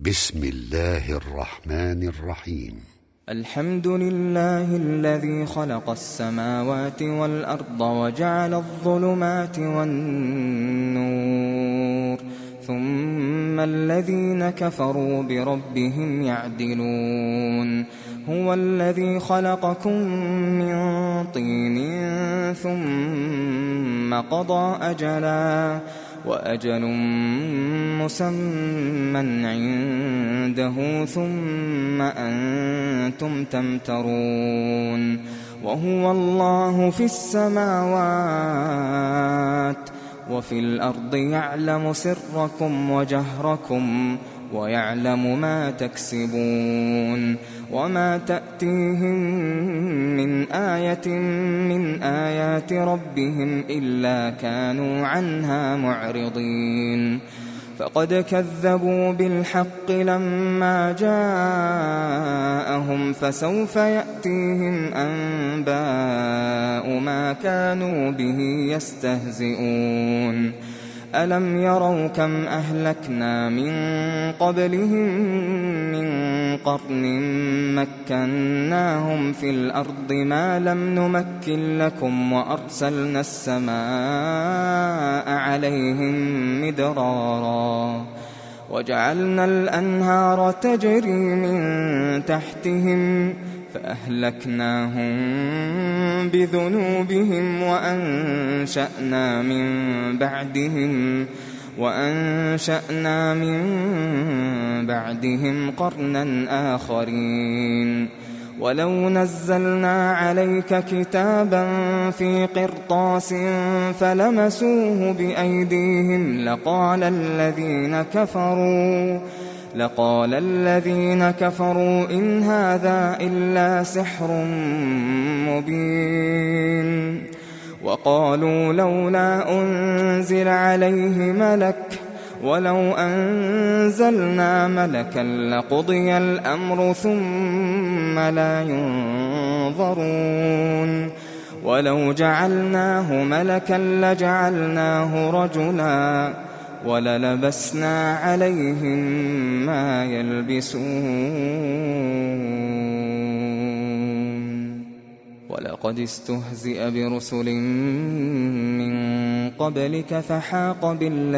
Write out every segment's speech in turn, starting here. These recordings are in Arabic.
بسم الله الرحمن الرحيم. الحمد لله الذي خلق السماوات والأرض وجعل الظلمات والنور ثم الذين كفروا بربهم يعدلون. هو الذي خلقكم من طين ثم قضى أجلا وأجل مسمى عنده ثم أنتم تمترون. وهو الله في السماوات وفي الأرض يعلم سركم وجهركم ويعلم ما تكسبون. وما تأتيهم من آية من آيات ربهم إلا كانوا عنها معرضين. فقد كذبوا بالحق لما جاءهم فسوف يأتيهم أنباء ما كانوا به يستهزئون. ألم يروا كم أهلكنا من قبلهم من قرن مكناهم في الأرض ما لم نمكن لكم وأرسلنا السماء عليهم مدرارا وجعلنا الأنهار تجري من تحتهم فأهلكناهم بذنوبهم وأنشأنا من بعدهم قرنا آخرين. ولو نزلنا عليك كتابا في قرطاس فلمسوه بأيديهم لقال الذين كفروا إن هذا إلا سحر مبين. وقالوا لولا أنزل عليه ملك ولو أنزلنا ملكا لقضي الأمر ثم لا ينظرون. ولو جعلناه ملكا لجعلناه رجلا وللبسنا عليهم ما يلبسون. ولقد استهزئ برسل من قبلك فحاق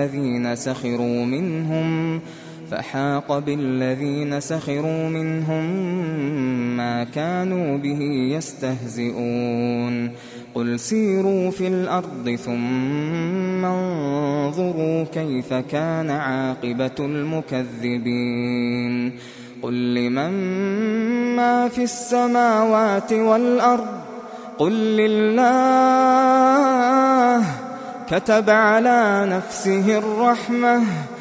بالذين سخروا منهم ما كانوا به يستهزئون. قل سيروا في الأرض ثم انظروا كيف كان عاقبة المكذبين. قل لمن ما في السماوات والأرض قل لله كتب على نفسه الرحمة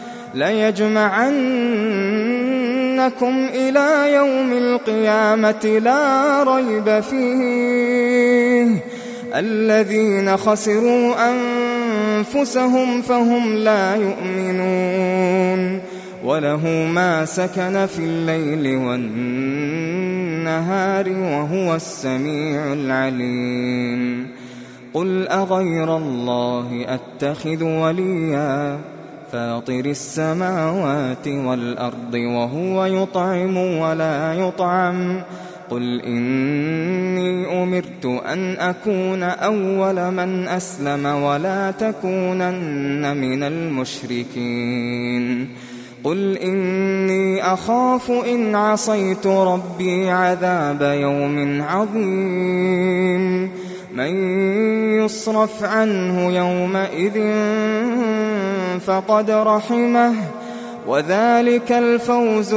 ليجمعنكم إلى يوم القيامة لا ريب فيه الذين خسروا أنفسهم فهم لا يؤمنون. وله ما سكن في الليل والنهار وهو السميع العليم. قل أغير الله أتخذ وليا فاطر السماوات والأرض وهو يطعم ولا يطعم. قل إني أمرت أن أكون أول من أسلم ولا تكونن من المشركين. قل إني أخاف إن عصيت ربي عذاب يوم عظيم. من يصرف عنه يومئذ فقد رحمه وذلك الفوز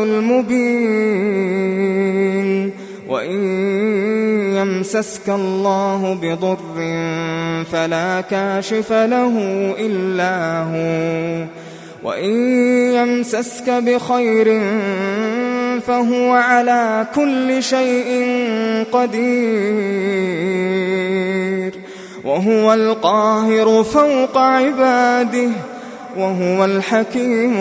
المبين. وإن يمسسك الله بضر فلا كاشف له إلا هو وإن يمسسك بخير فهو على كل شيء قدير. وهو القاهر فوق عباده وهو الحكيم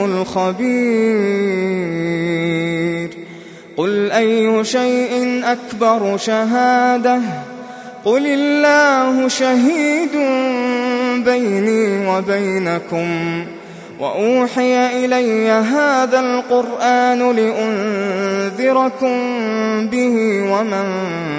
الخبير. قل أي شيء أكبر شهادة قل الله شهيد بيني وبينكم وأوحي إلي هذا القرآن لأنذركم به ومن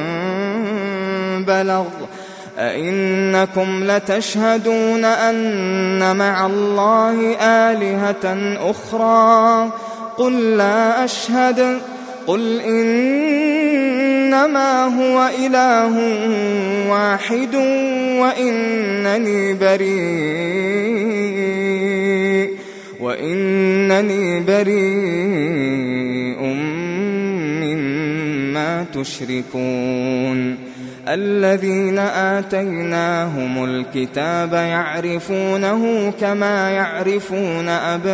بلغ أئنكم لتشهدون أن مع الله آلهة أخرى قل لا أشهد قل إنما هو إله واحد وإنني بريء مما تشركون الذين آتيناهم الكتاب يعرفونه كما يعرفون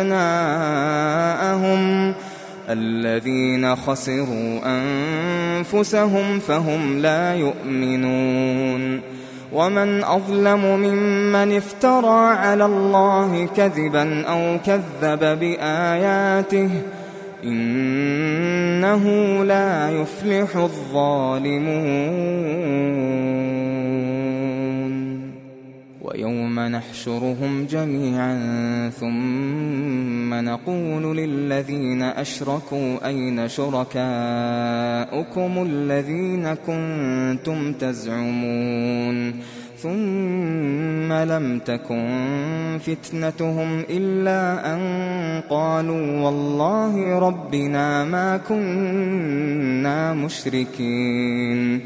أبناءهم الذين خسروا أنفسهم فهم لا يؤمنون ومن أظلم ممن افترى على الله كذبا أو كذب بآياته إنه لا يفلح الظالمون ويوم نحشرهم جميعا ثم نقول للذين أشركوا أين شركاؤكم الذين كنتم تزعمون ثم لم تكن فتنتهم إلا أن قالوا والله ربنا ما كنا مشركين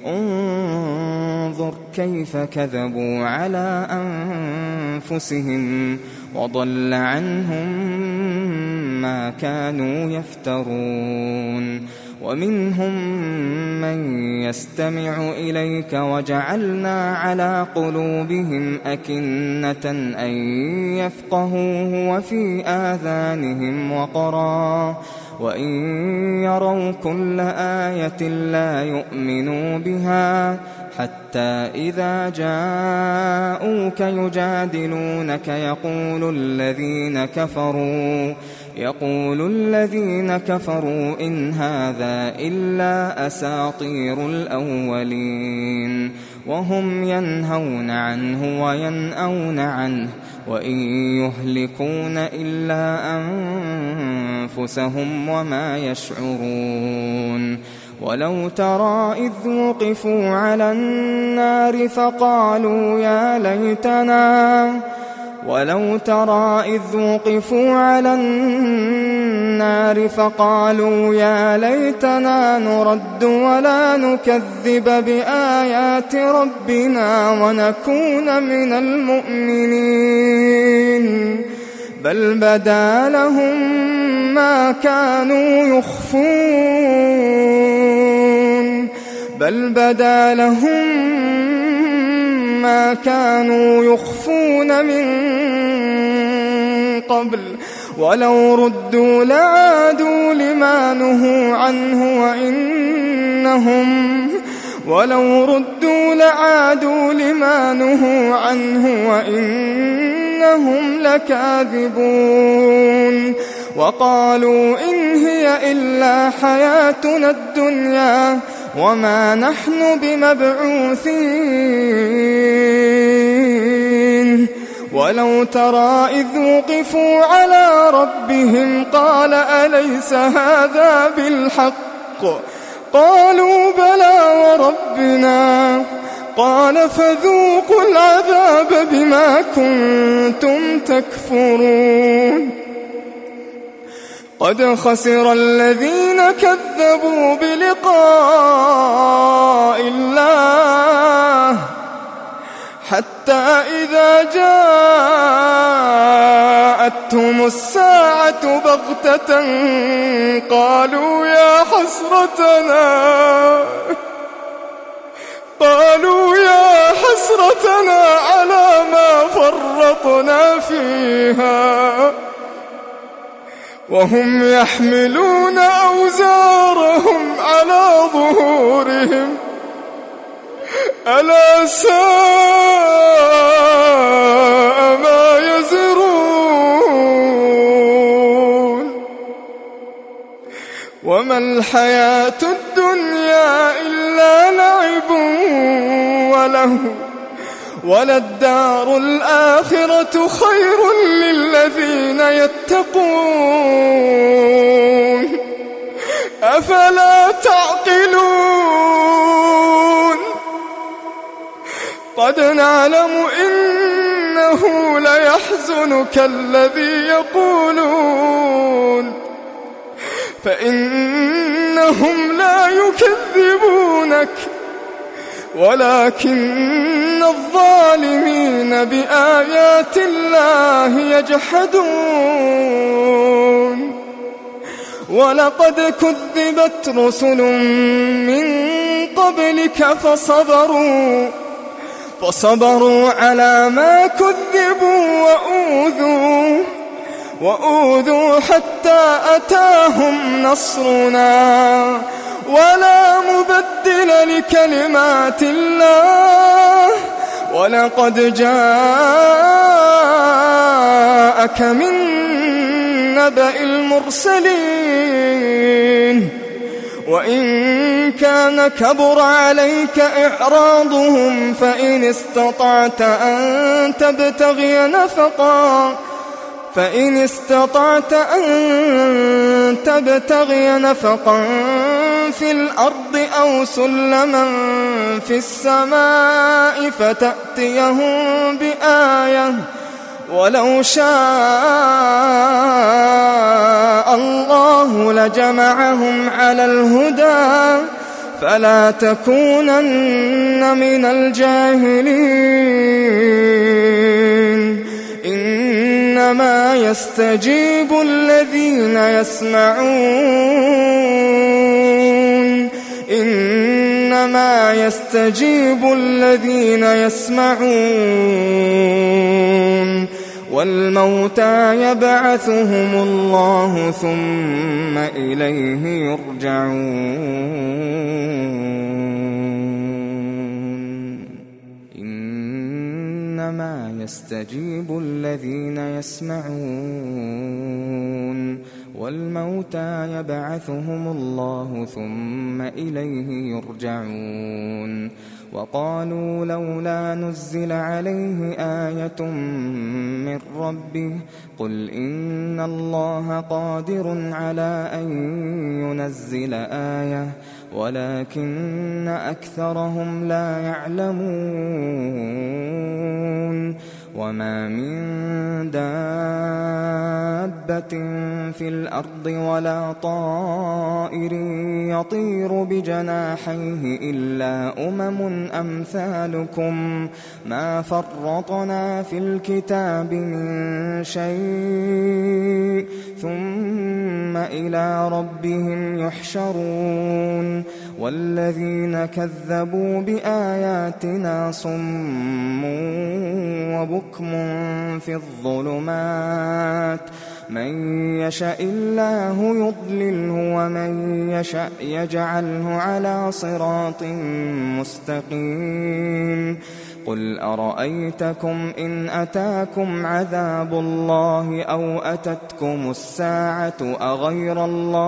انظر كيف كذبوا على أنفسهم وضل عنهم ما كانوا يفترون ومنهم من يستمع إليك وجعلنا على قلوبهم أكنة أن يفقهوه وفي آذانهم وقرا وإن يروا كل آية لا يؤمنوا بها حتى إذا جاءوك يجادلونك يقول الذين كفروا إن هذا إلا أساطير الأولين وهم ينهون عنه وينأون عنه وإن يهلكون إلا أنفسهم وما يشعرون ولو ترى إذ وقفوا على النار فقالوا يا ليتنا نرد ولا نكذب بآيات ربنا ونكون من المؤمنين بل بدا لهم ما كانوا يخفون من قبل ولو ردوا لعادوا لما نهوا عنه وإنهم لكاذبون وقالوا إن هي إلا حياتنا الدنيا وما نحن بمبعوثين ولو ترى إذ وقفوا على ربهم قال أليس هذا بالحق قالوا بلى وربنا قال فذوقوا العذاب بما كنتم تكفرون قد خسر الذين كذبوا بلقاء الله حتى إذا جاءتهم الساعة بغتة قالوا يا حسرتنا على ما فرطنا فيها وهم يحملون أوزارهم على ظهورهم ألا ساء ما يزرون وما الحياة الدنيا إلا لعب وللدار الآخرة خير للذين يتقون أفلا تعقلون قد نعلم إنه ليحزنك الذي يقولون فإنهم لا يكذبونك ولكن الظالمين بآيات الله يجحدون ولقد كذبت رسل من قبلك فصبروا على ما كذبوا وأوذوا حتى أتاهم نصرنا ولا مبدل لكلمات الله ولقد جاءك من نبأ المرسلين وإن كان كبر عليك إعراضهم فإن استطعت أن تبتغي نفقا في الأرض أو سلما في السماء فتأتيهم بآية ولو شاء الله لجمعهم على الهدى فلا تكونن من الجاهلين إنما يستجيب الذين يسمعون والموتى يبعثهم الله ثم إليه يرجعون إنما يستجيب الذين يسمعون والموتى يبعثهم الله ثم إليه يرجعون وقالوا لولا نزل عليه آية من ربه قل إن الله قادر على أن ينزل آية ولكن أكثرهم لا يعلمون وما من دابة في الأرض ولا طائر يطير بجناحيه إلا أمثالكم ما فرطنا في الكتاب من شيء ثم إلى ربهم يحشرون والذين كذبوا بآياتنا صم وبكم في الظلمات من يشاء الله يضلله ومن يشاء يجعله على صراط مستقيم قل أرأيتكم إن أتاكم عذاب الله أو أتتكم الساعة أغير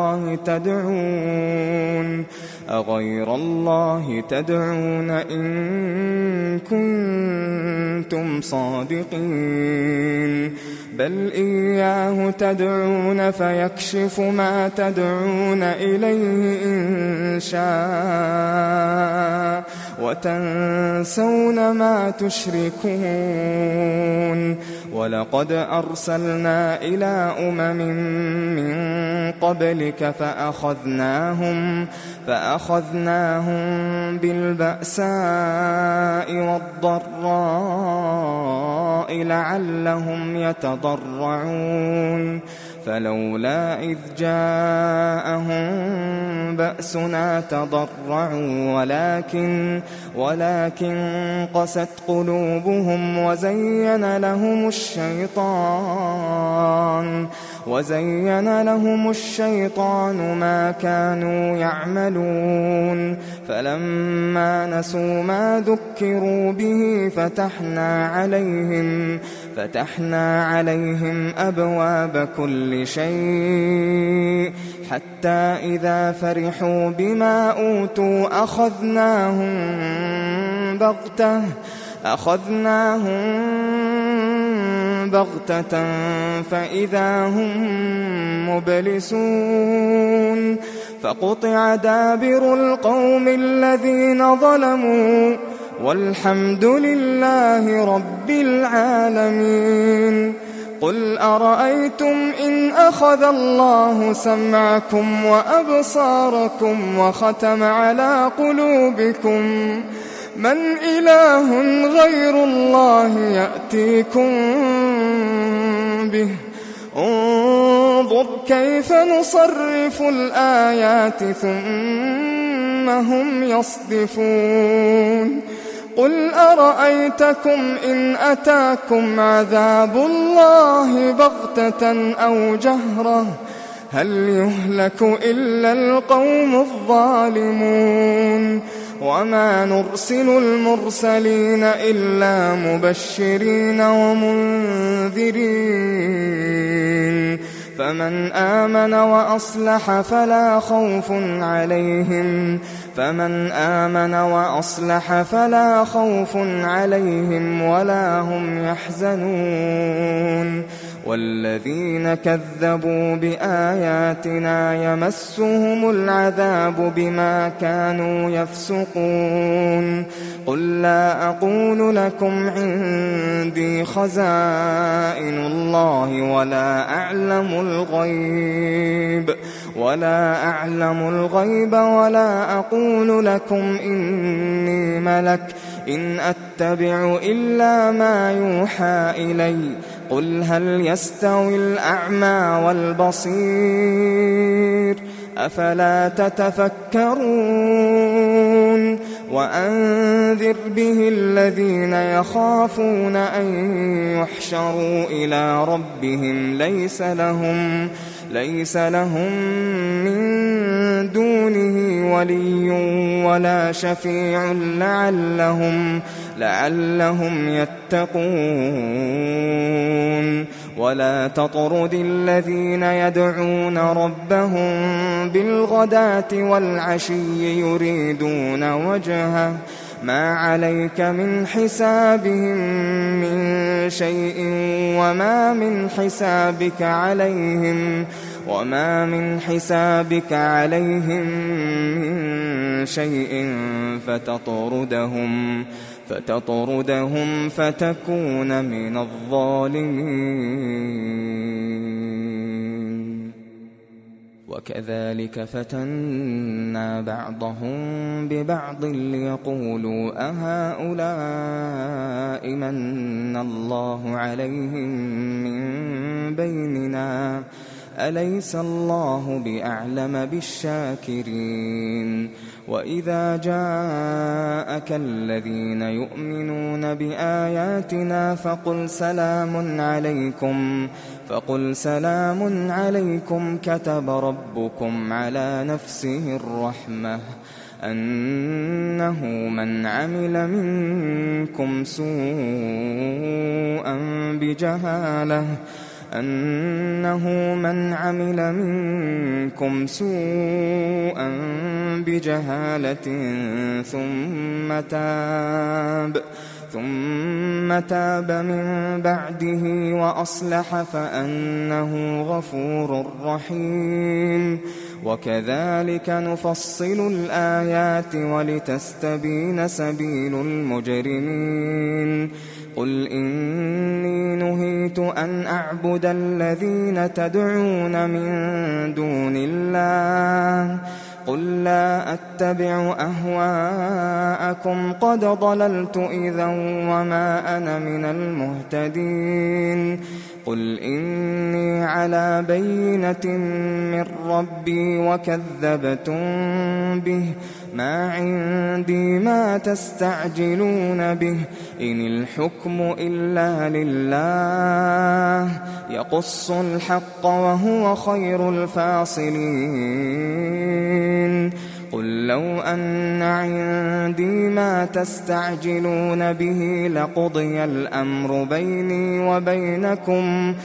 الله تدعون إن كنتم صادقين بل إياه تدعون فيكشف ما تدعون إليه إن شاء وتنسون ما تشركون ولقد أرسلنا إلى من قبلك فأخذناهم بالبأساء والضراء لعلهم يتضرعون فلولا إذ جاءهم بأسنا تضرعوا ولكن قست قلوبهم وزين لهم الشيطان ما كانوا يعملون فلما نسوا ما ذكروا به فتحنا عليهم أبواب كل شيء حتى إذا فرحوا بما أوتوا أخذناهم بغتة فإذا هم مبلسون فقطع دابر القوم الذين ظلموا والحمد لله رب العالمين. قل أرأيتم إن أخذ الله سمعكم وأبصاركم وختم على قلوبكم من إله غير الله يأتيكم به انظر كيف نصرف الآيات ثم هم يصدفون. قل أرأيتكم إن أتاكم عذاب الله بغتة أو جهرة هل يهلك إلا القوم الظالمون. وما نرسل المرسلين إلا مبشرين ومنذرين فمن آمن وأصلح فلا خوف عليهم ولا هم يحزنون. والذين كذبوا بآياتنا يمسهم العذاب بما كانوا يفسقون. قل لا أقول لكم عندي خزائن الله ولا أعلم الغيب ولا أقول لكم إني ملك إن أتبع إلا ما يوحى إلي. قل هل يستوي الأعمى والبصير أفلا تتفكرون. وأنذر به الذين يخافون أن يحشروا إلى ربهم ليس لهم من دونه ولي ولا شفيع لعلهم يتقون. ولا تطرد الذين يدعون ربهم بالغداة والعشي يريدون وجهه ما عليك من حسابهم من شيء وما من حسابك عليهم من شيء فتطردهم فتكون من الظالمين. وكذلك فتنا بعضهم ببعض ليقولوا أهؤلاء من الله عليهم من بيننا أليس الله بأعلم بالشاكرين. وإذا جاءك الذين يؤمنون بآياتنا فقل سلام عليكم كتب ربكم على نفسه الرحمة أنه من عمل منكم سوءا بجهالة ثم تاب من بعده وأصلح فأنه غفور رحيم. وكذلك نفصل الآيات ولتستبين سبيل المجرمين. قل إني نهيت أن أعبد الذين تدعون من دون الله قل لا أتبع أهواءكم قد ضللت إذا وما أنا من المهتدين. قل إني على بينة من ربي وكذبتم به ما عندي ما تستعجلون به إن الحكم إلا لله يقص الحق وهو خير الفاصلين. قل لو أن عندي ما تستعجلون به لقضي الأمر بيني وبينكم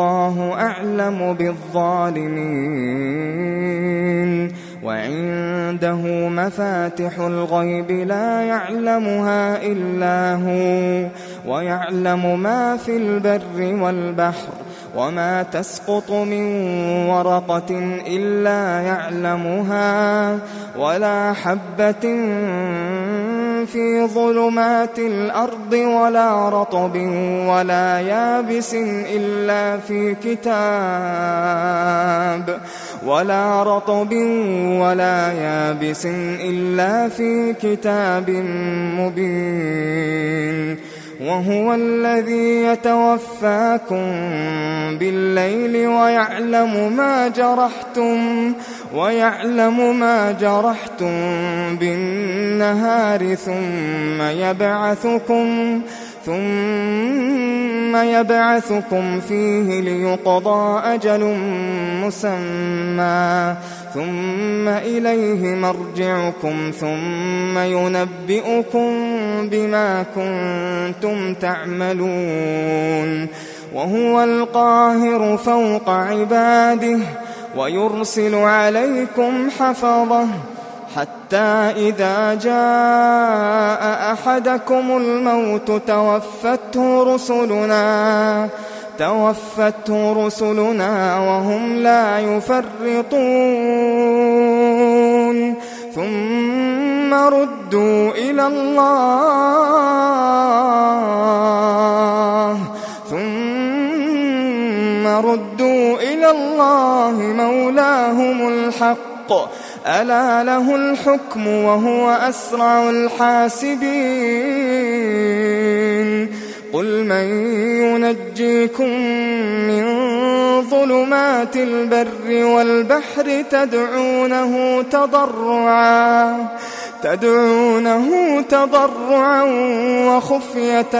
والله أعلم بالظالمين. وعنده عنده مفاتح الغيب لا يعلمها إلا هو ويعلم ما في البر والبحر وما تسقط من ورقة إلا يعلمها ولا حبة في ظلمات الأرض ولا رطب ولا يابس إلا في كتاب مبين وهو الذي يتوفاكم بالليل ويعلم ما جرحتم بالنهار ثم يبعثكم فيه ليقضى أجل مسمى ثم إليه مرجعكم ثم ينبئكم بما كنتم تعملون وهو القاهر فوق عباده ويرسل عليكم حفظة حتى إذا جاء أحدكم الموت توفته رسلنا وهم لا يفرطون ثم ردوا إلى الله مولاهم الحق ألا له الحكم وهو أسرع الحاسبين قل من ينجيكم من ظلمات البر والبحر تدعونه تضرعا وخفية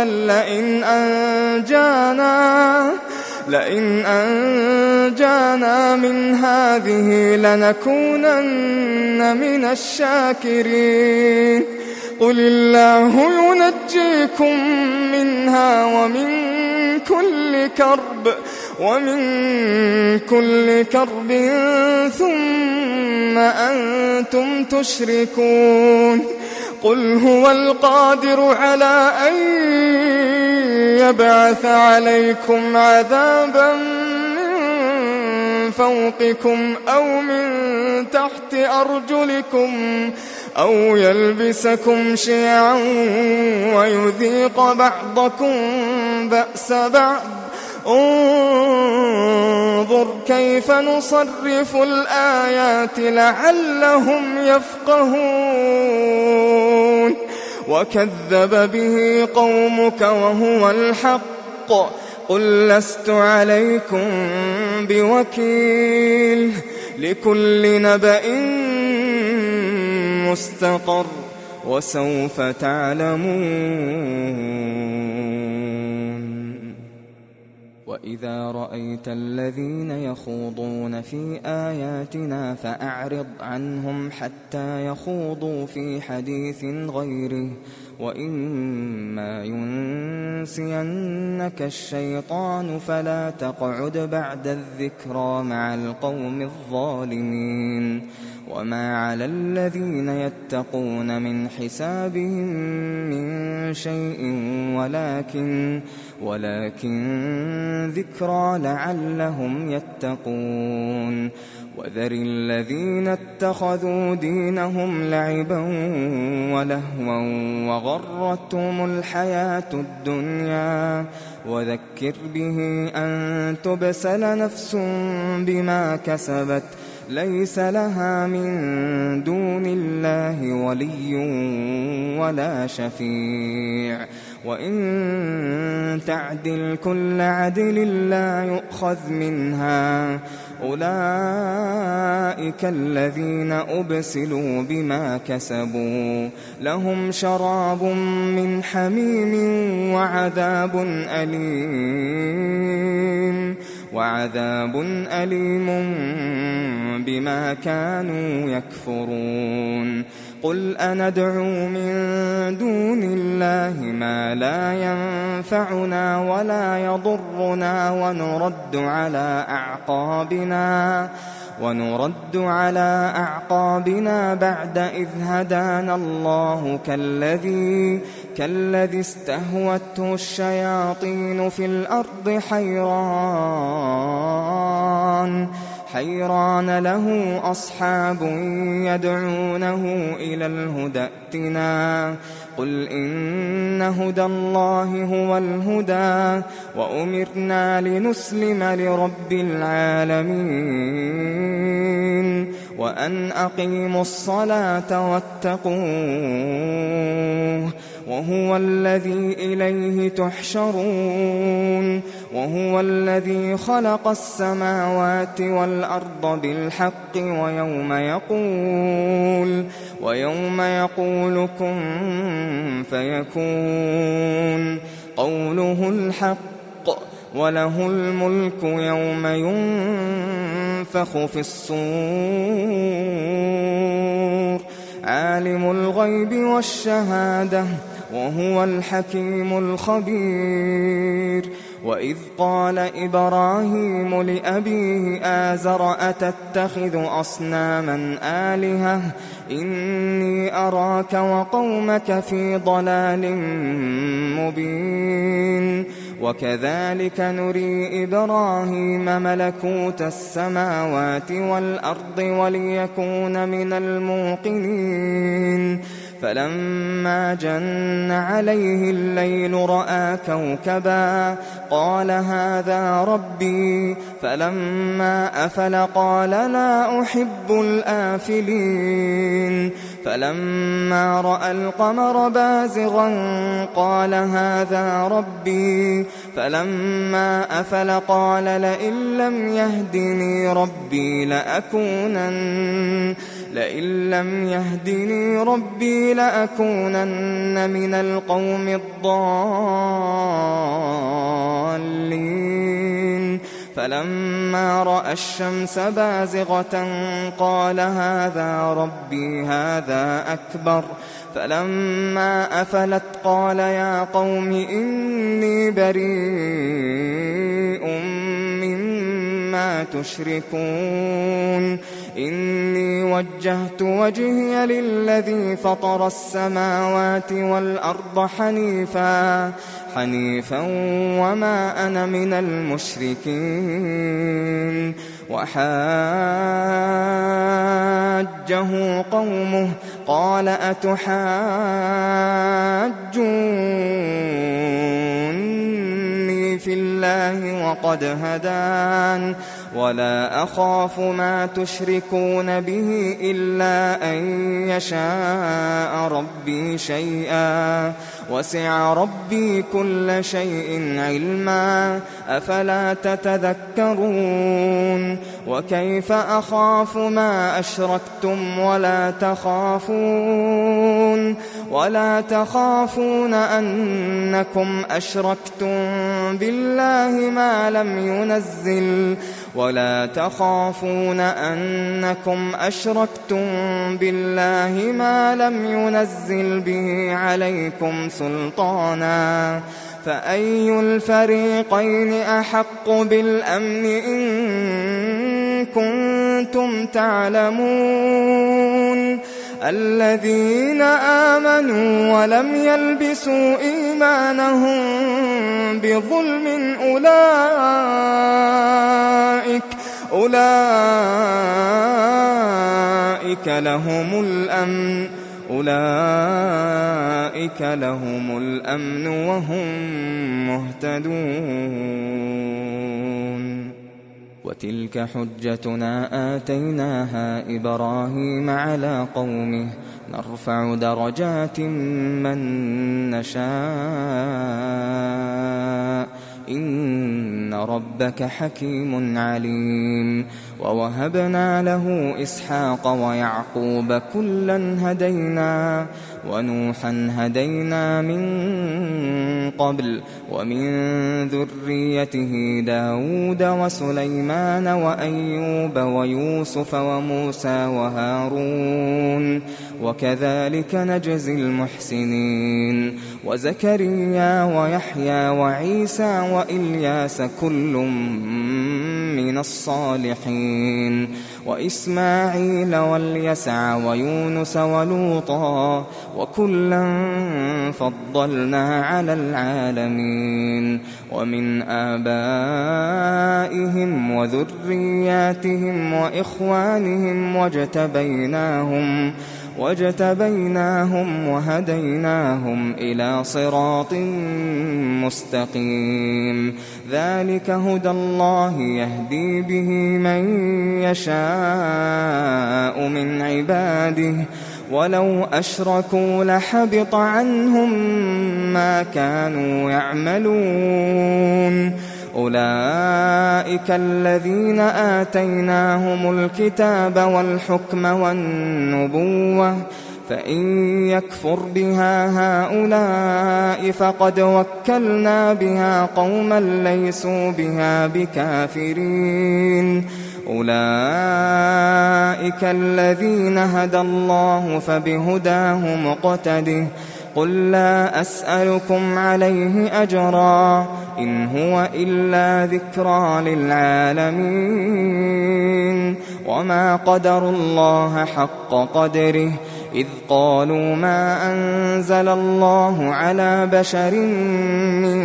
لئن أنجانا من هذه لنكونن من الشاكرين قل الله ينجيكم منها ومن كل كرب ثم أنتم تشركون قل هو القادر على أن يبعث عليكم عذابا من فوقكم أو من تحت أرجلكم أو يلبسكم شيعا ويذيق بعضكم بأس بعض انظر كيف نصرف الآيات لعلهم يفقهون وكذب به قومك وهو الحق قل لست عليكم بوكيل لكل نبأ مستقر وسوف تعلمون وإذا رأيت الذين يخوضون في آياتنا فأعرض عنهم حتى يخوضوا في حديث غيره وإما ينسينك الشيطان فلا تقعد بعد الذكرى مع القوم الظالمين وما على الذين يتقون من حسابهم من شيء ولكن ذكرى لعلهم يتقون وذر الذين اتخذوا دينهم لعبا ولهوا وغرتهم الحياة الدنيا وذكر به أن تبسل نفس بما كسبت ليس لها من دون الله ولي ولا شفيع وإن تعدل كل عدل لا يؤخذ منها أولئك الذين أبسلوا بما كسبوا لهم شراب من حميم وعذاب أليم بما كانوا يكفرون قل أندعو من دون الله ما لا ينفعنا ونرد على أعقابنا بعد إذ هدانا الله كالذي استهوته الشياطين في الأرض حيران له أصحاب يدعونه إلى الهدى ائتنا قل إن هدى الله هو الهدى وأمرنا لنسلم لرب العالمين وأن أقيموا الصلاة واتقوه وهو الذي إليه تحشرون وهو الذي خلق السماوات والأرض بالحق ويوم يقول كن فيكون قوله الحق وله الملك يوم ينفخ في الصور عالم الغيب والشهادة وهو الحكيم الخبير وإذ قال إبراهيم لأبيه آزر أتتخذ أصناما آلهة إني أراك وقومك في ضلال مبين وكذلك نري إبراهيم ملكوت السماوات والأرض وليكون من الموقنين فلما جن عليه الليل رأى كوكبا قال هذا ربي فلما أفل قال لا أحب الآفلين فلما رأى القمر بازغا قال هذا ربي فلما أفل قال لئن لم يهدني ربي لأكونن من القوم الضالين فلما رأى الشمس بازغة قال هذا ربي هذا أكبر فلما أفلت قال يا قوم إني بريء مما تشركون إني وجهت وجهي للذي فطر السماوات والأرض حنيفا وما أنا من المشركين وحاجه قومه قال أتحاجوني في الله وقد هدان ولا أخاف ما تشركون به إلا أن يشاء ربي شيئا وسع ربي كل شيء علما أفلا تتذكرون وكيف أخاف ما أشركتم ولا تخافون أنكم أشركتم بالله ما لم ينزل به عليكم سلطانا فأي الفريقين أحق بالأمن إن كنتم تعلمون الذين آمنوا ولم يلبسوا إيمانهم بظلم أولئك لهم الأمن وهم مهتدون وتلك حجتنا آتيناها إبراهيم على قومه نرفع درجات من نشاء إن ربك حكيم عليم ووهبنا له إسحاق ويعقوب كلا هدينا ونوحا هدينا من قبل ومن ذريته داود وسليمان وأيوب ويوسف وموسى وهارون وكذلك نجزي المحسنين وزكريا ويحيى وعيسى وإلياس كل من الصالحين وإسماعيل واليسع ويونس ولوطا وكلا فضلنا على العالمين ومن آبائهم وذرياتهم وإخوانهم واجتبيناهم وهديناهم إلى صراط مستقيم ذلك هدى الله يهدي به من يشاء من عباده ولو أشركوا لحبط عنهم ما كانوا يعملون أولئك الذين آتيناهم الكتاب والحكم والنبوة فإن يكفر بها هؤلاء فقد وكلنا بها قوما ليسوا بها بكافرين أولئك الذين هدى الله فبهداه مقتده قل لا أسألكم عليه أجرا إن هو إلا ذكرى للعالمين وما قدروا الله حق قدره إذ قالوا ما أنزل الله على بشر من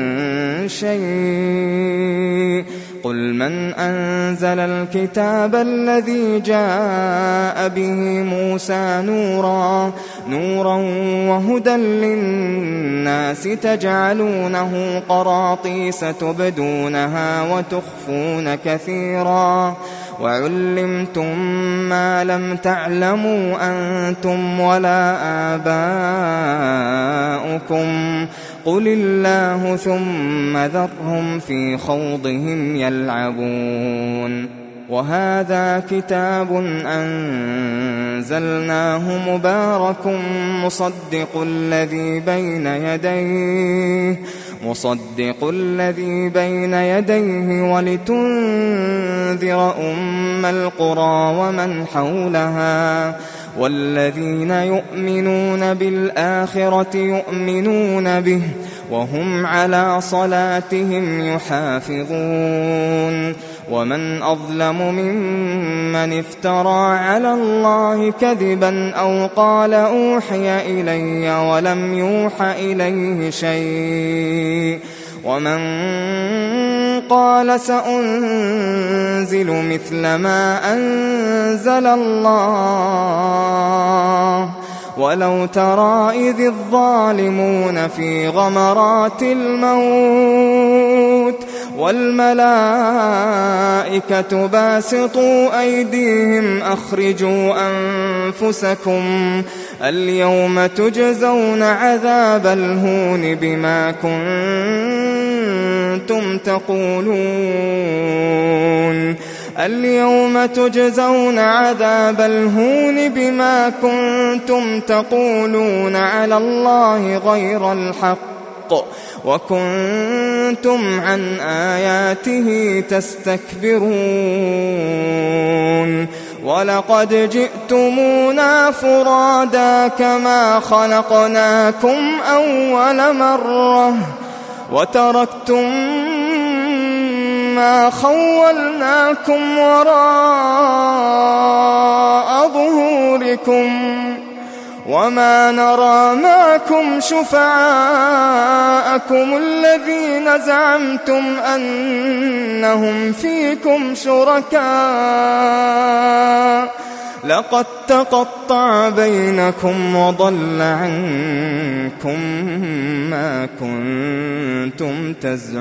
شيء قل من أنزل الكتاب الذي جاء به موسى نورا وهدى للناس تجعلونه قراطيس تبدونها وتخفون كثيرا وعلمتم ما لم تعلموا أنتم ولا آباؤكم قل الله ثم ذرهم في خوضهم يلعبون وهذا كتاب أنزلناه مبارك مصدق الذي بين يديه ولتنذر أم القرى ومن حولها والذين يؤمنون بالآخرة يؤمنون به وهم على صلاتهم يحافظون ومن أظلم ممن افترى على الله كذبا أو قال أوحي إلي ولم يوح إليه شيء ومن قال سأنزل مثل ما أنزل الله ولو ترى إذ الظالمون في غمرات الموت والملائكة باسطوا أيديهم أخرجوا أنفسكم اليوم تجزون عذاب الهون بما كنتم تقولون اليوم تجزون عذاب الهون بما كنتم تقولون على الله غير الحق وكنتم عن آياته تستكبرون ولقد جئتمونا فرادا كما خلقناكم أول مرة وتركتم ما خولناكم وراء ظهوركم وما نرى معكم شفعاءكم الذين زعمتم أنهم فيكم شركاء لقد تقطع بينكم وضل عنكم ما كنتم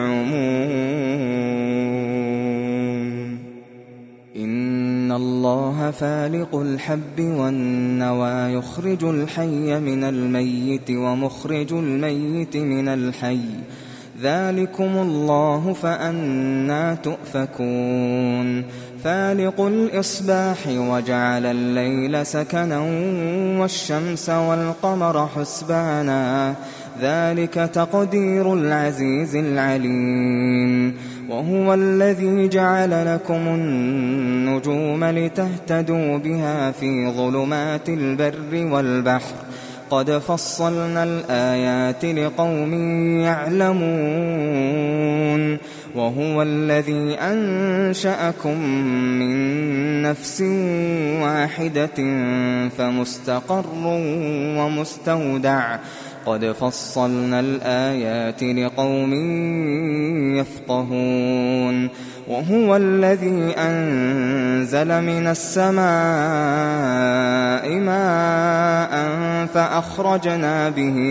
تزعمون إن الله فالق الحب والنوى يخرج الحي من الميت ومخرج الميت من الحي ذلكم الله فأنى تؤفكون فالق الإصباح وجعل الليل سكنا والشمس والقمر حسبانا ذلك تقدير العزيز العليم وهو الذي جعل لكم النجوم لتهتدوا بها في ظلمات البر والبحر قد فصلنا الآيات لقوم يعلمون وهو الذي أنشأكم من نفس واحدة فمستقر ومستودع قد فصلنا الآيات لقوم يفقهون وهو الذي أنزل من السماء ماء فأخرجنا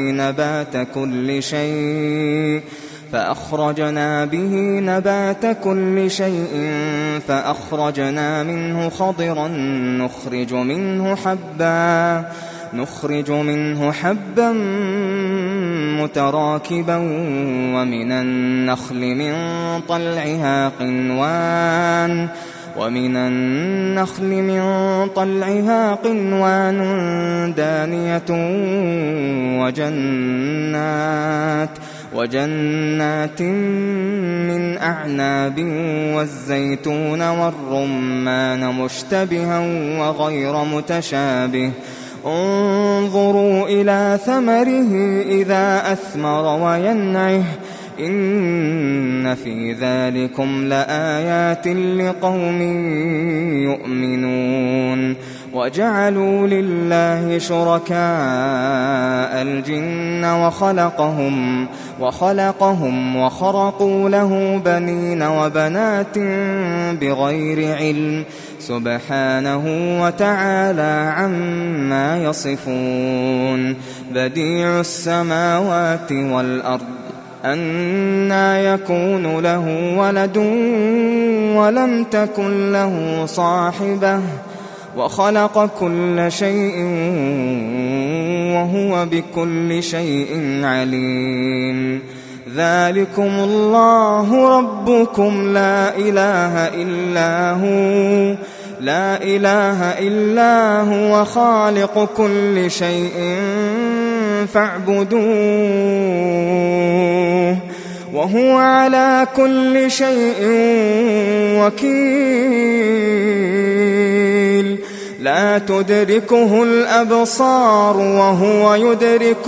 به نبات كل شيء فأخرجنا منه خضرا نخرج منه حبا متراكبا ومن النخل من طلعها قنوان دانية وجنات من أعناب والزيتون والرمان مشتبها وغير متشابه انظروا إلى ثمره إذا أثمر وينعه إن في ذلكم لآيات لقوم يؤمنون وجعلوا لله شركاء الجن وخلقهم وخرقوا له بنين وبنات بغير علم سبحانه وتعالى عما يصفون بديع السماوات والأرض أنى يكون له ولد ولم تكن له صاحبة وخلق كل شيء وهو بكل شيء عليم ذلكم الله ربكم لا إله إلا هو خالق كل شيء فاعبدوه وهو على كل شيء وكيل لا تدركه الأبصار وهو يدرك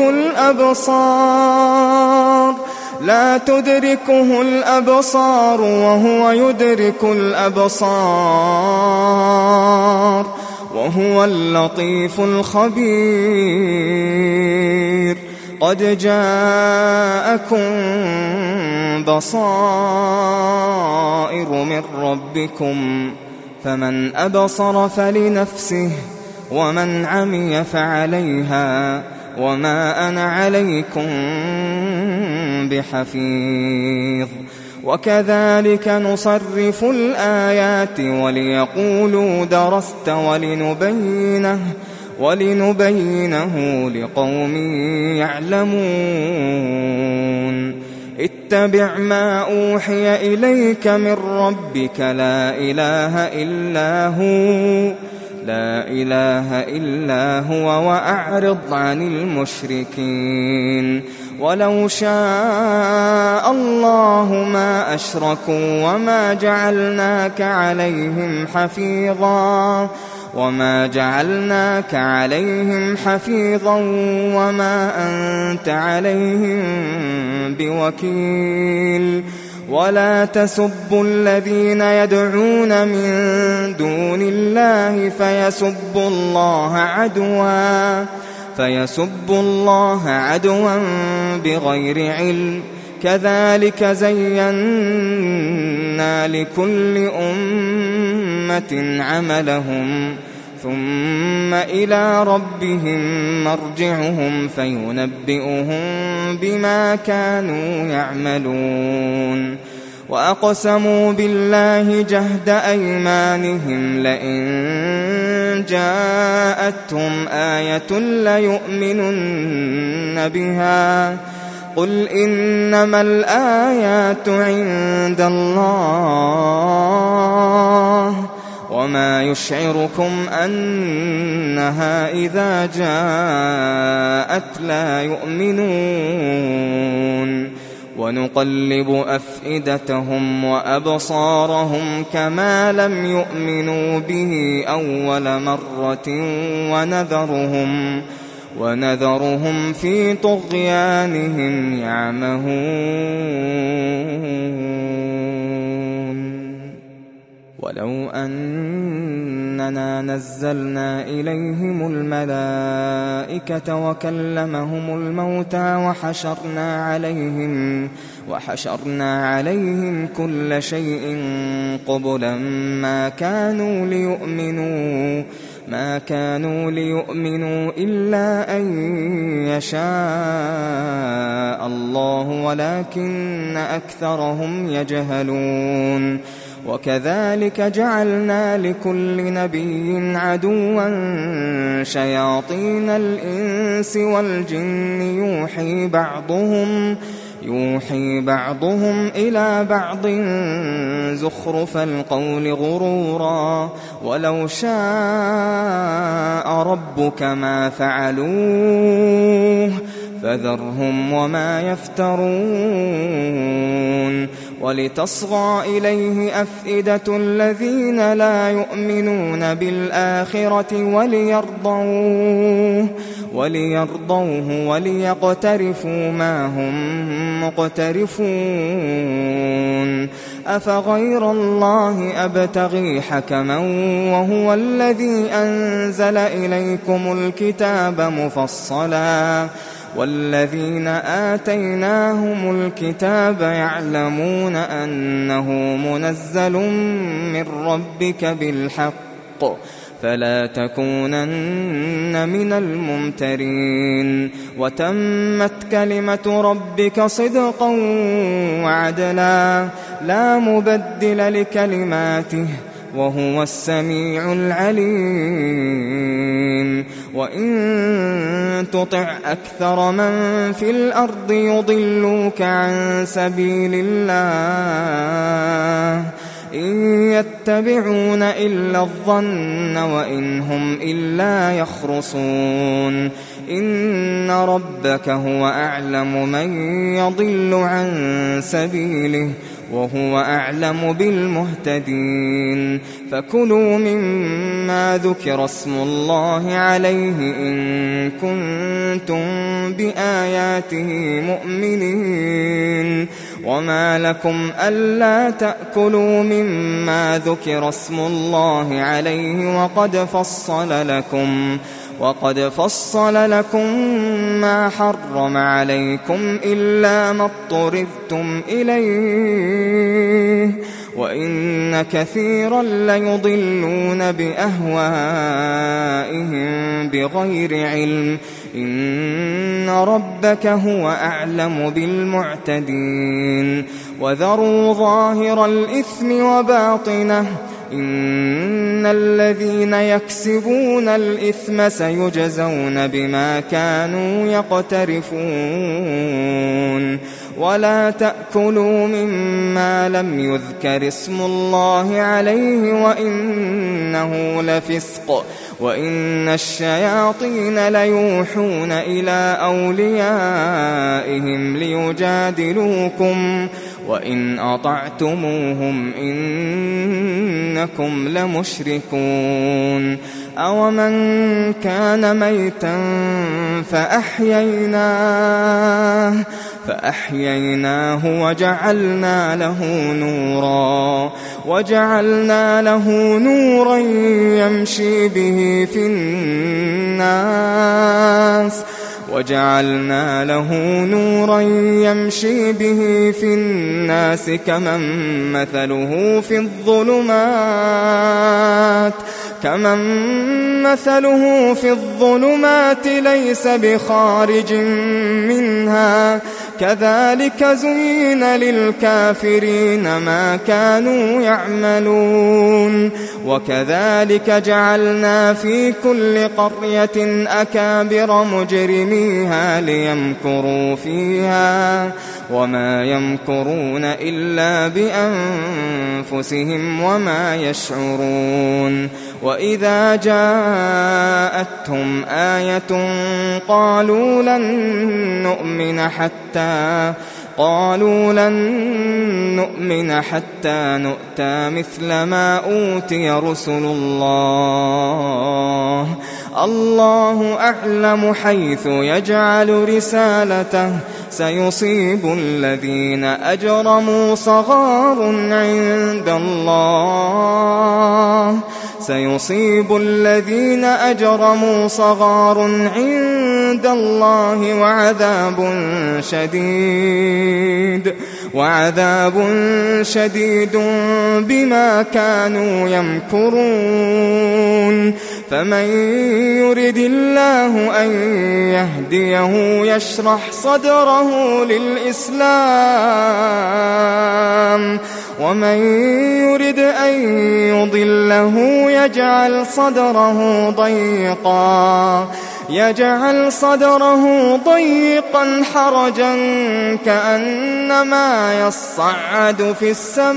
الأبصار وهو اللطيف الخبير قد جاءكم بصائر من ربكم فمن أبصر فلنفسه ومن عمي فعليها وما أنا عليكم بحفيظ وكذلك نصرف الآيات وليقولوا درست ولنبينه لقوم يعلمون اتبع ما أوحي إليك من ربك لا إله إلا هو وأعرض عن المشركين ولو شاء الله ما أشركوا وما جعلناك عليهم حفيظا وما أنت عليهم بوكيل ولا تسبوا الذين يدعون من دون الله فيسبوا الله عدوا بغير علم كذلك زينا لكل أمة عملهم ثم إلى ربهم مرجعهم فينبئهم بما كانوا يعملون وأقسموا بالله جهد أيمانهم لئن جاءتهم آية ليؤمنن بها قل إنما الآيات عند الله وما يشعركم أنها إذا جاءت لا يؤمنون ونقلب أفئدتهم وأبصارهم كما لم يؤمنوا به أول مرة ونذرهم في طغيانهم يعمهون ولو أننا نزلنا إليهم الملائكة وكلمهم الموتى وحشرنا عليهم كل شيء قبلا ما كانوا ليؤمنوا إلا أن يشاء الله ولكن أكثرهم يجهلون. وكذلك جعلنا لكل نبي عدوا شياطين الإنس والجن يوحي بعضهم إلى بعض زخرف القول غرورا ولو شاء ربك ما فعلوه فذرهم وما يفترون. ولتصغى إليه أفئدة الذين لا يؤمنون بالآخرة وليرضوه وليقترفوا ما هم مقترفون. أفغير الله أبتغي حكما وهو الذي أنزل إليكم الكتاب مفصلا والذين آتيناهم الكتاب يعلمون أنه منزل من ربك بالحق فلا تكونن من الممترين. وتمت كلمة ربك صدقا وعدلا لا مبدل لكلماته وهو السميع العليم. وإن تطع أكثر من في الأرض يضلوك عن سبيل الله إن يتبعون إلا الظن وإن هم إلا يخرصون. إن ربك هو أعلم من يضل عن سبيله وهو أعلم بالمهتدين. فكلوا مما ذكر اسم الله عليه إن كنتم بآياته مؤمنين. وما لكم ألا تأكلوا مما ذكر اسم الله عليه وقد فصل لكم ما حرم عليكم إلا ما اضطررتم إليه وإن كثيرا ليضلون بأهوائهم بغير علم. إن ربك هو أعلم بالمعتدين. وذروا ظاهر الإثم وباطنه إن الذين يكسبون الإثم سيجزون بما كانوا يقترفون. ولا تأكلوا مما لم يذكر اسم الله عليه وإنه لفسق وإن الشياطين ليوحون إلى أوليائهم ليجادلوكم وإن أطعتموهم إنكم لمشركون. أومن كان ميتا فأحييناه وجعلنا له نورا يمشي به في الناس كمن مثله في الظلمات ليس بخارج منها كذلك زين للكافرين ما كانوا يعملون. وكذلك جعلنا في كل قرية أكابر مجرميها ليمكروا فيها وما يمكرون إلا بأنفسهم وما يشعرون. وإذا جاءتهم آية قالوا لن نؤمن حتى نؤتى مثل ما أوتي رسل الله. الله أعلم حيث يجعل رسالته سيصيب الذين أجرموا صغار عند الله سيصيب الذين أجرموا صغار عند الله وعذاب شديد بما كانوا يمكرون فمن يرد الله أن يهديه يشرح صدره للإسلام ومن يرد أن يضله يجعل صدره ضيقا حرجا كأنما يصعد في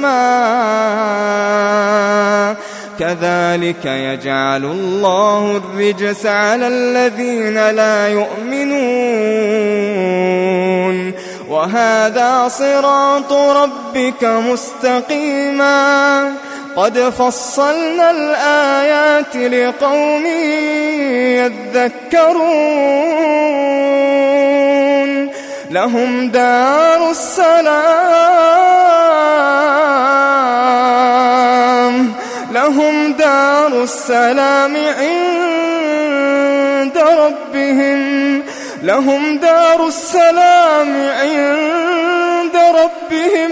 السماء كذلك يجعل الله الرجس على الذين لا يؤمنون وهذا صراط ربك مستقيما قد فصلنا الآيات لقوم يذكرون لهم دار السلام عند ربهم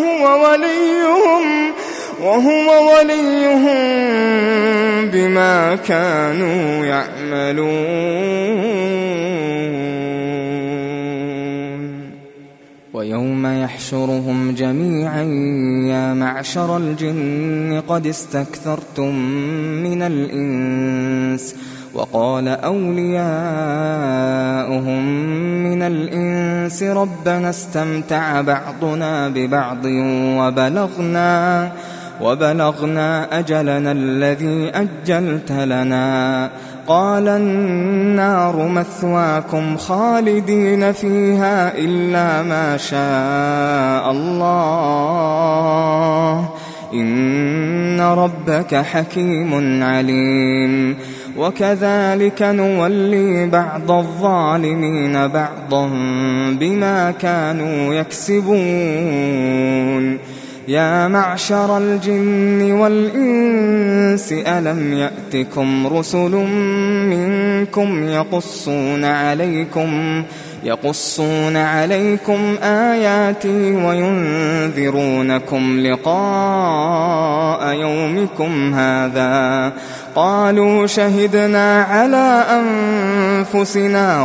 وهو وليهم بما كانوا يعملون ويوم يحشرهم جميعا يا معشر الجن قد استكثرتم من الإنس وقال أولياؤهم من الإنس ربنا استمتع بعضنا ببعض وبلغنا أجلنا الذي أجلت لنا قال النار مثواكم خالدين فيها إلا ما شاء الله إن ربك حكيم عليم وكذلك نولي بعض الظالمين بعضا بما كانوا يكسبون يا معشر الجن والإنس ألم يأتكم رسل منكم يقصون عليكم آياتي وينذرونكم لقاء يومكم هذا قالوا شهدنا على أنفسنا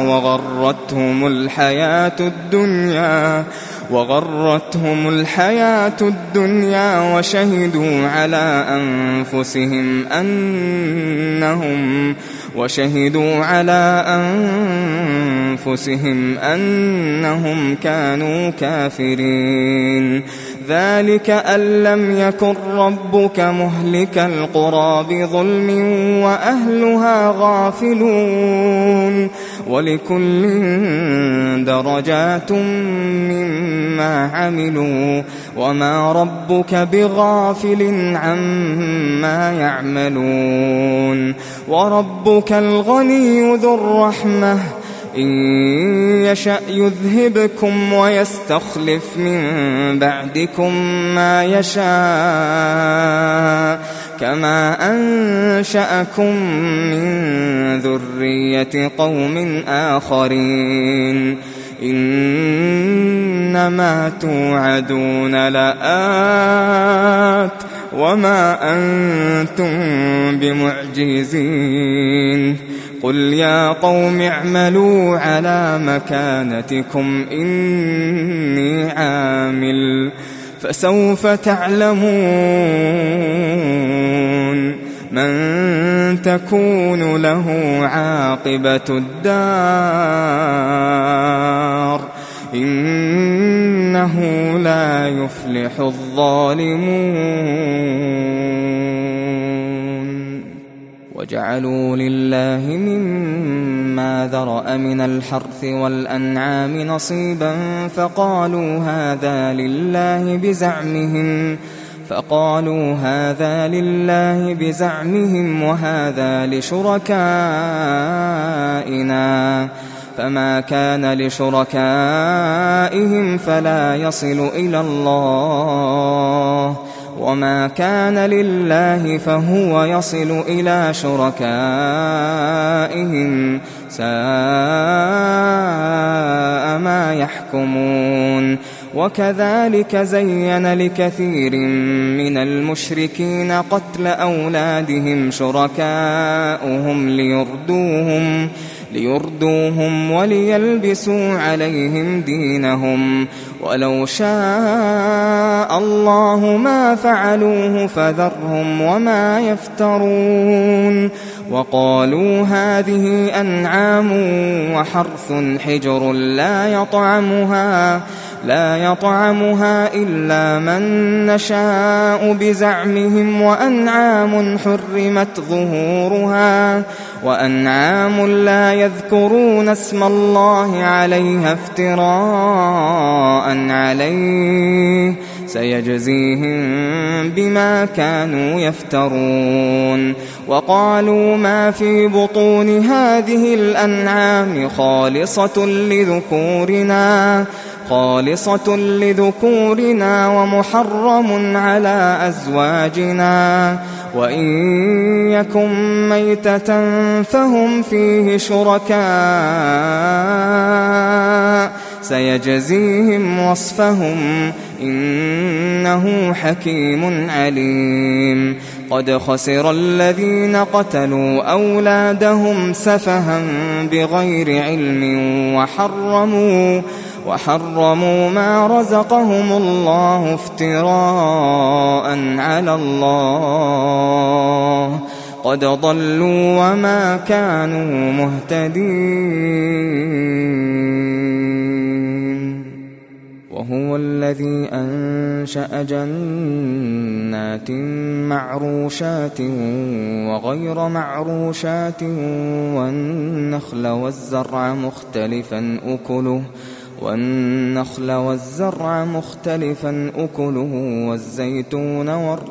وغرتهم الحياة الدنيا وشهدوا على أنفسهم أنهم كانوا كافرين ذلك أن لم يكن ربك مهلك القرى بظلم وأهلها غافلون ولكل درجات مما عملوا وما ربك بغافل عما يعملون وربك الغني ذو الرحمة إن يشأ يذهبكم ويستخلف من بعدكم ما يشاء كما أنشأكم من ذرية قوم آخرين إنما توعدون لآت وما أنتم بمعجزين قل يا قوم اعملوا على مكانتكم إني عامل فسوف تعلمون من تكون له عاقبة الدار إنه لا يفلح الظالمون وجعلوا لله مما ذرأ من الحرث والأنعام نصيبا فقالوا هذا لله بزعمهم وهذا لشركائنا فما كان لشركائهم فلا يصل إلى الله، وما كان لله فهو يصل إلى شركائهم، ساء ما يحكمون. وكذلك زين لكثير من المشركين قتل أولادهم شركاؤهم ليردوهم وليلبسوا عليهم دينهم، ولو شاء الله ما فعلوه فذرهم وما يفترون. وقالوا هذه أنعام وحرث حجر لا يطعمها إلا من نشاء بزعمهم، وأنعام حرمت ظهورها وأنعام لا يذكرون اسم الله عليها افتراء عليه، سيجزيهم بما كانوا يفترون. وقالوا ما في بطون هذه الأنعام خالصة لذكورنا ومحرم على أزواجنا، وإن يكن ميتة فهم فيه شركاء، سيجزيهم وصفهم إنه حكيم عليم. قد خسر الذين قتلوا أولادهم سفها بغير علم وحرموا ما رزقهم الله افتراء على الله، قد ضلوا وما كانوا مهتدين. وهو الذي أنشأ جنات معروشات وغير معروشات والنخل والزرع مختلفا أكله والزيتون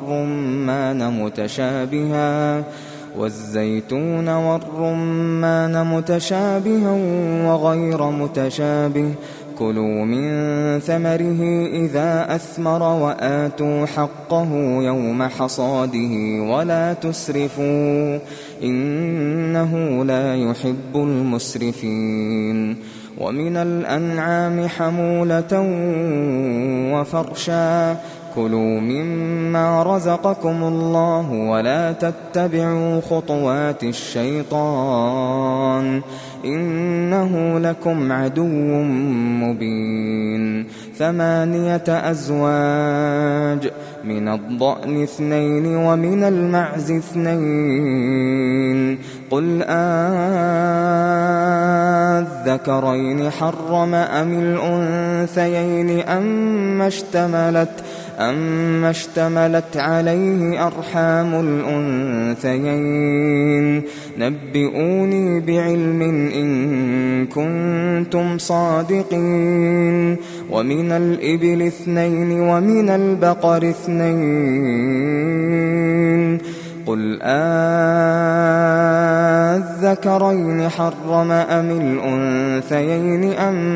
والرمان متشابها وغير متشابه، كلوا من ثمره إذا أثمر وآتوا حقه يوم حصاده ولا تسرفوا إنه لا يحب المسرفين. ومن الأنعام حمولة وفرشا، كلوا مما رزقكم الله ولا تتبعوا خطوات الشيطان إنه لكم عدو مبين. 8 أزواج، من الضأن 2 ومن المعز 2، قل أذكرين حرم أم الأنثيين أم اشتملت عليه أرحام الأنثيين، نبئوني بعلم إن كنتم صادقين. ومن الإبل 2 ومن البقر 2، قل أذكرين حرم أم الأنثيين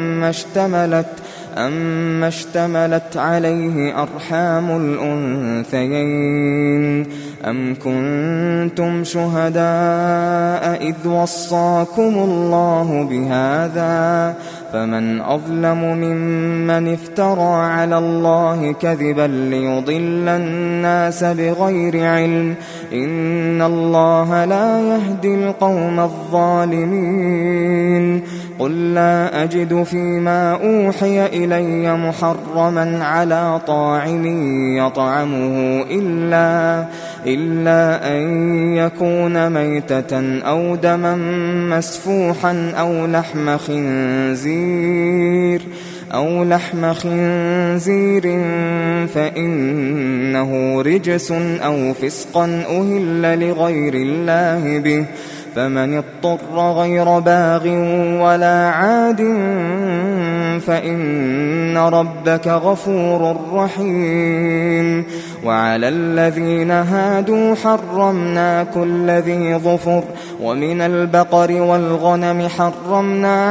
أم اشتملت عليه أرحام الأنثيين، أم كنتم شهداء إذ وصاكم الله بهذا، فمن أظلم ممن افترى على الله كذبا ليضل الناس بغير علم، إن الله لا يهدي القوم الظالمين. قل لا أجد فيما أوحي إلي محرما على طاعم يطعمه إلا أن يكون ميتة أو دما مسفوحا أو لحم خنزير فإنه رجس أو فسقا أهل لغير الله به، فمن اضطر غير باغ ولا عاد فإن ربك غفور رحيم. وعلى الذين هادوا حرمنا كل ذي ظفر، ومن البقر والغنم حرمنا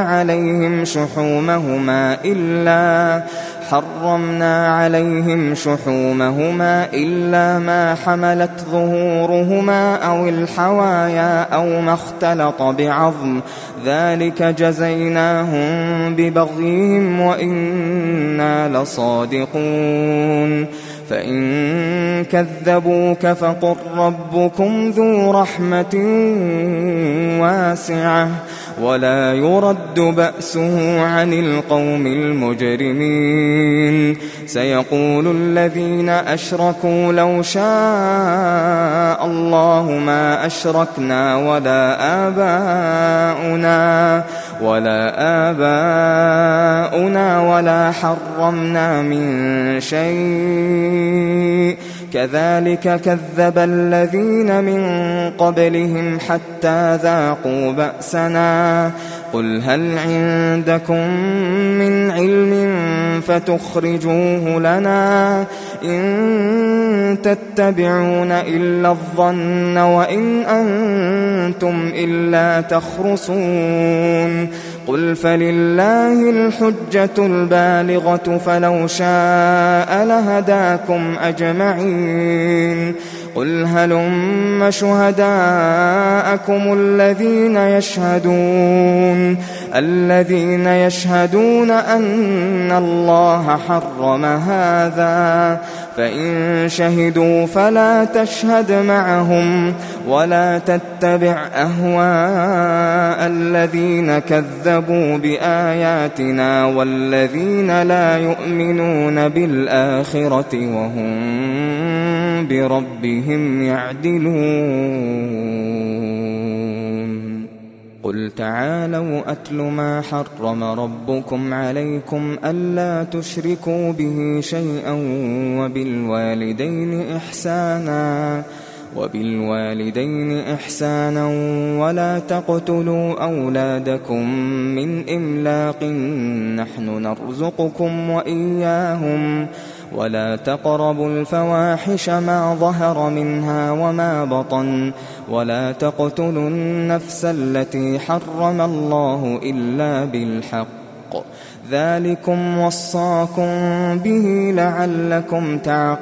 عليهم شحومهما إلا ما حملت ظهورهما أو الحوايا أو ما اختلط بعظم، ذلك جزيناهم ببغيهم وإنا لصادقون. فإن كذبوك فقل ربكم ذو رحمة واسعة ولا يرد بأسه عن القوم المجرمين. سيقول الذين أشركوا لو شاء الله ما أشركنا ولا آباؤنا ولا حرمنا من شيء كذلك كذب الذين من قبلهم حتى ذاقوا بأسنا. قل هل عندكم من علم فتخرجوه لنا؟ إن تتبعون إلا الظن وإن أنتم إلا تخرصون. قل فلله الحجة البالغة فلو شاء لهداكم أجمعين. قل هلم شهداءكم الذين يشهدون أن الله حرم هذا، فإن شهدوا فلا تشهد معهم ولا تتبع أهواء الذين كذبوا بآياتنا والذين لا يؤمنون بالآخرة وهم بربهم يعدلون. قل تعالوا أتل ما حرم ربكم عليكم ألا تشركوا به شيئا وبالوالدين إحسانا ولا تقتلوا أولادكم من إملاق نحن نرزقكم وإياهم ولا تقربوا الفواحش ما ظهر منها وما بطن ولا تقتلوا النفس التي حرم الله إلا بالحق ذلكم وصاكم به لعلكم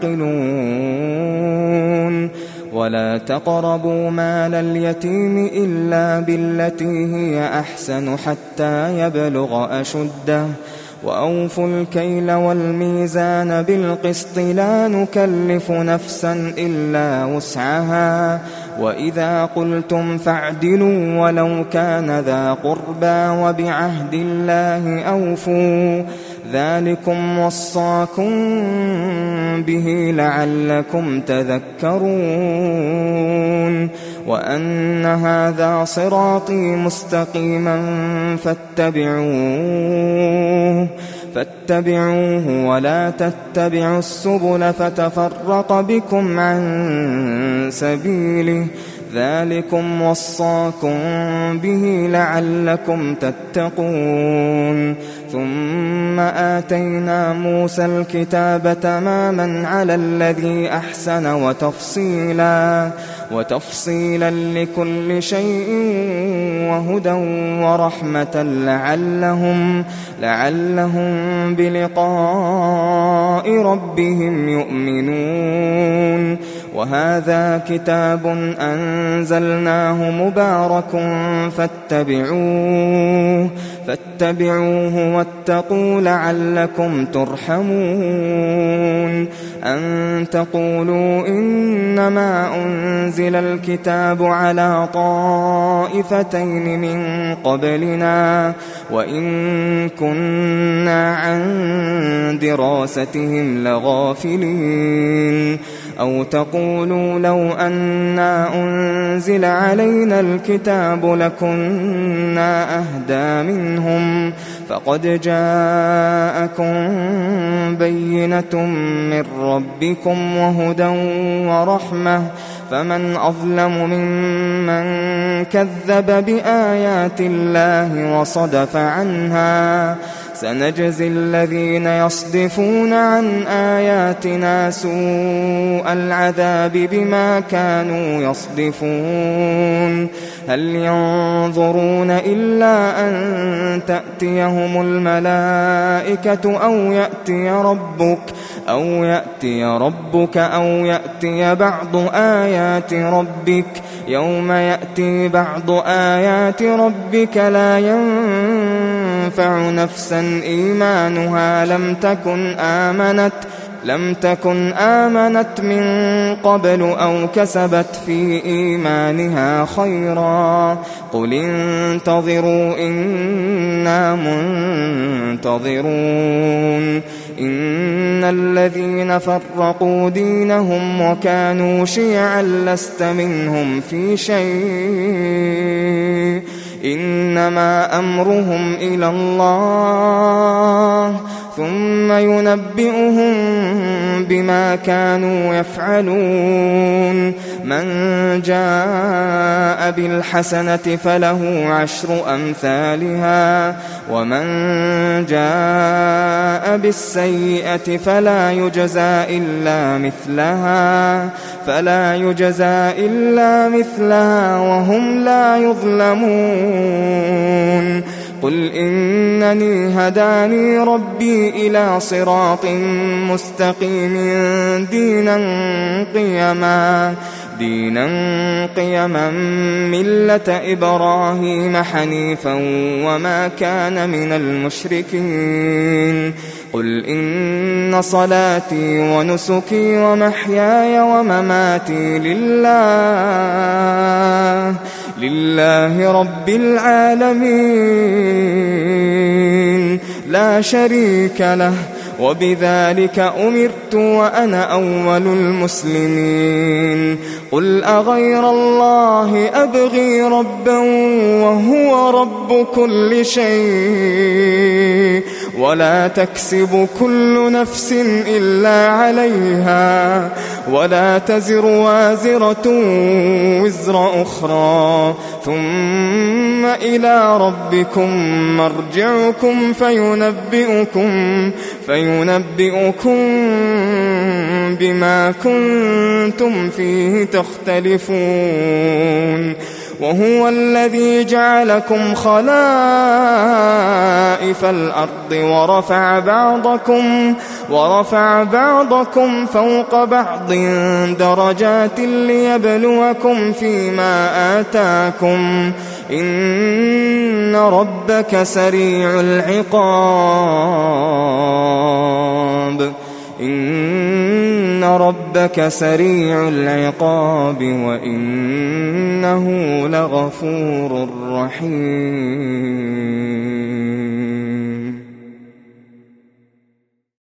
تعقلون. ولا تقربوا مال اليتيم إلا بالتي هي أحسن حتى يبلغ أشده وأوفوا الكيل والميزان بالقسط لا نكلف نفسا إلا وسعها وإذا قلتم فاعدلوا ولو كان ذا قربى وبعهد الله أوفوا ذلكم وصاكم به لعلكم تذكرون. وأن هذا صراطي مستقيما فاتبعوه ولا تتبعوا السبل فتفرق بكم عن سبيله ذلكم وصاكم به لعلكم تتقون. ثم آتينا موسى الكتاب تماما على الذي أحسن وتفصيلا لكل شيء وهدى ورحمة لعلهم بلقاء ربهم يؤمنون. وهذا كتاب أنزلناه مبارك فاتبعوه واتقوا لعلكم ترحمون. أن تقولوا إنما أنزل الكتاب على طائفتين من قبلنا وإن كنا عن دراستهم لغافلين. أو تقولوا لو أنا أنزل علينا الكتاب لكنا أهدى منهم فقد جاءكم بينة من ربكم وهدى ورحمة فمن أظلم ممن كذب بآيات الله وصدف عنها سنجزي الذين يصدفون عن آياتنا سوء العذاب بما كانوا يصدفون هل ينظرون إلا أن تأتيهم الملائكة أو يأتي ربك أو يأتي بعض آيات ربك يوم يأتي بعض آيات ربك لا ينفع نفسا إيمانها لم تكن آمنت من قبل أو كسبت في إيمانها خيرا قل انتظروا إنا منتظرون إن الذين فرقوا دينهم وكانوا شيعا لست منهم في شيء إنما أمرهم إلى الله ثم ينبئهم بما كانوا يفعلون من جاء بالحسنة فله 10 أمثالها ومن جاء بالسيئة فلا يجزى إلا مثلها وهم لا يظلمون قل إنني هداني ربي إلى صراط مستقيم دينا قيما ملة إبراهيم حنيفا وما كان من المشركين قل إن صلاتي ونسكي ومحياي ومماتي لله رب العالمين لا شريك له وبذلك أمرت وأنا أول المسلمين قل أغير الله أبغي ربا وهو رب كل شيء ولا تكسب كل نفس إلا عليها ولا تزر وازرة وزر أخرى ثم إلى ربكم مرجعكم فينبئكم بما كنتم فيه تختلفون وهو الذي جعلكم خلائف الأرض ورفع بعضكم فوق بعض درجات ليبلوكم فيما آتاكم إن ربك سريع العقاب وإنه لغفور رحيم